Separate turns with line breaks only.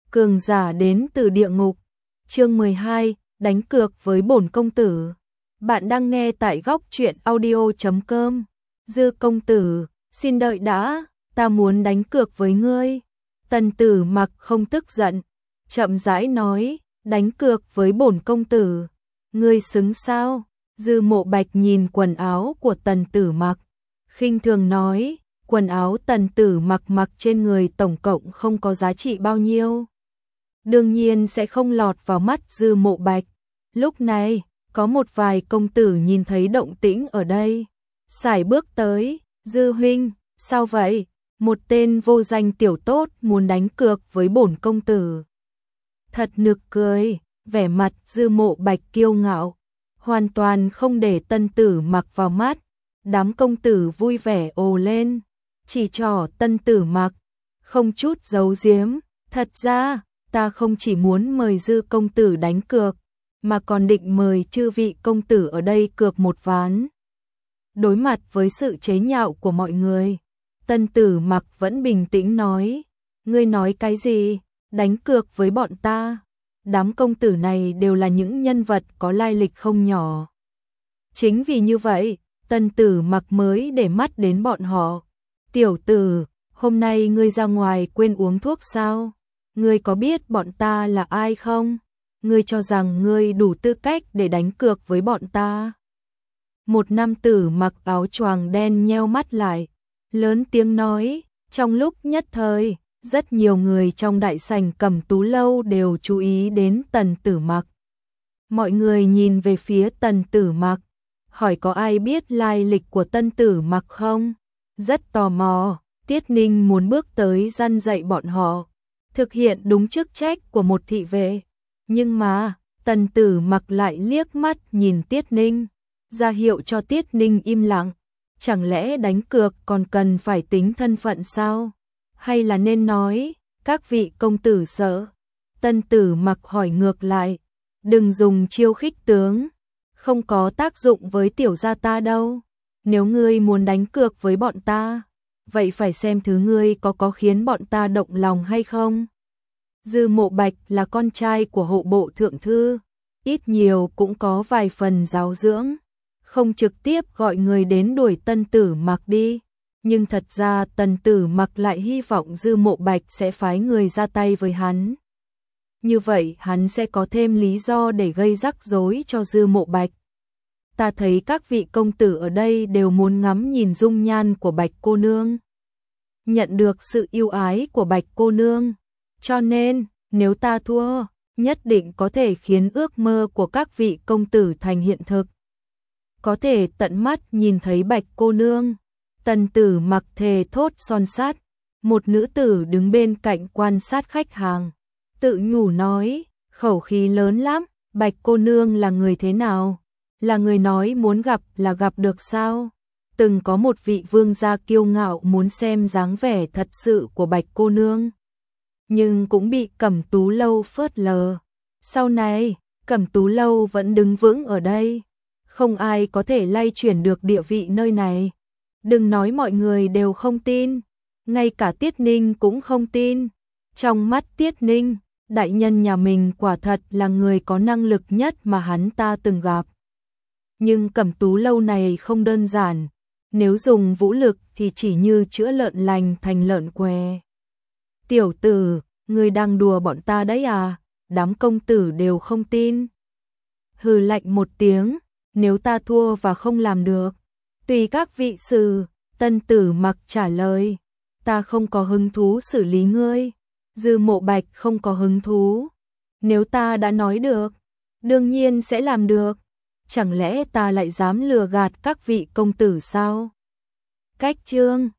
cường giả đến từ địa ngục. Chương 12, đánh cược với bổn công tử. Bạn đang nghe tại góc truyện audio.com. Dư công tử, xin đợi đã, ta muốn đánh cược với ngươi. Tần Tử Mặc không tức giận, chậm rãi nói, đánh cược với bổn công tử. Ngươi xứng sao? Dư Mộ Bạch nhìn quần áo của Tần Tử Mặc, khinh thường nói, quần áo Tần Tử Mặc mặc trên người tổng cộng không có giá trị bao nhiêu. Đương nhiên sẽ không lọt vào mắt Dư Mộ Bạch. Lúc này, có một vài công tử nhìn thấy động tĩnh ở đây, sải bước tới, Dư huynh, sao vậy? Một tên vô danh tiểu tốt muốn đánh cược với bổn công tử. Thật nực cười, vẻ mặt Dư Mộ Bạch kiêu ngạo, hoàn toàn không để Tần Tử Mặc vào mắt. Đám công tử vui vẻ ồ lên, chỉ trỏ Tần Tử Mặc, không chút giấu giếm, thật ra, ta không chỉ muốn mời Dư công tử đánh cược, mà còn định mời chư vị công tử ở đây cược một ván. Đối mặt với sự chế nhạo của mọi người, Tần Tử Mặc vẫn bình tĩnh nói, ngươi nói cái gì, đánh cược với bọn ta. Đám công tử này đều là những nhân vật có lai lịch không nhỏ. Chính vì như vậy, Tần Tử Mặc mới để mắt đến bọn họ. Tiểu tử, hôm nay ngươi ra ngoài quên uống thuốc sao? Ngươi có biết bọn ta là ai không? Ngươi cho rằng ngươi đủ tư cách để đánh cược với bọn ta? Một nam tử mặc áo choàng đen nheo mắt lại, lớn tiếng nói. Trong lúc nhất thời, rất nhiều người trong đại sảnh Cẩm Tú lâu đều chú ý đến Tần Tử Mặc. Mọi người nhìn về phía Tần Tử Mặc, hỏi có ai biết lai lịch của Tần Tử Mặc không? Rất tò mò, Tiết Ninh muốn bước tới răn dạy bọn họ, thực hiện đúng chức trách của một thị vệ. Nhưng mà, Tần Tử Mặc lại liếc mắt nhìn Tiết Ninh, ra hiệu cho Tiết Ninh im lặng. Chẳng lẽ đánh cược còn cần phải tính thân phận sao? Hay là nên nói, các vị công tử sợ? Tần Tử Mặc hỏi ngược lại, đừng dùng chiêu khích tướng, không có tác dụng với tiểu gia ta đâu. Nếu ngươi muốn đánh cược với bọn ta, vậy phải xem thứ ngươi có khiến bọn ta động lòng hay không. Dư Mộ Bạch là con trai của hộ bộ thượng thư, ít nhiều cũng có vài phần giáo dưỡng, không trực tiếp gọi người đến đuổi Tần Tử Mặc đi. Nhưng thật ra Tần Tử Mặc lại hy vọng Dư Mộ Bạch sẽ phái người ra tay với hắn. Như vậy hắn sẽ có thêm lý do để gây rắc rối cho Dư Mộ Bạch. Ta thấy các vị công tử ở đây đều muốn ngắm nhìn dung nhan của Bạch cô nương, nhận được sự yêu ái của Bạch cô nương. Cho nên, nếu ta thua, nhất định có thể khiến ước mơ của các vị công tử thành hiện thực. Có thể tận mắt nhìn thấy Bạch cô nương. Tần Tử Mặc thề thốt son sắt. Một nữ tử đứng bên cạnh quan sát khách hàng, tự nhủ nói, khẩu khí lớn lắm. Bạch cô nương là người thế nào? Là người nói muốn gặp là gặp được sao? Từng có một vị vương gia kiêu ngạo muốn xem dáng vẻ thật sự của Bạch cô nương, nhưng cũng bị Cẩm Tú lâu phớt lờ. Sau này, Cẩm Tú lâu vẫn đứng vững ở đây, không ai có thể lay chuyển được địa vị nơi này. Đừng nói mọi người đều không tin, ngay cả Tiết Ninh cũng không tin. Trong mắt Tiết Ninh, đại nhân nhà mình quả thật là người có năng lực nhất mà hắn ta từng gặp. Nhưng Cẩm Tú lâu này không đơn giản, nếu dùng vũ lực thì chỉ như chữa lợn lành thành lợn què. Tiểu tử, ngươi đang đùa bọn ta đấy à? Đám công tử đều không tin. Hừ lạnh một tiếng, nếu ta thua và không làm được, tùy các vị xử. Tần Tử Mặc trả lời, ta không có hứng thú xử lý ngươi. Dư Mộ Bạch không có hứng thú. Nếu ta đã nói được, đương nhiên sẽ làm được. Chẳng lẽ ta lại dám lừa gạt các vị công tử sao? Cách chương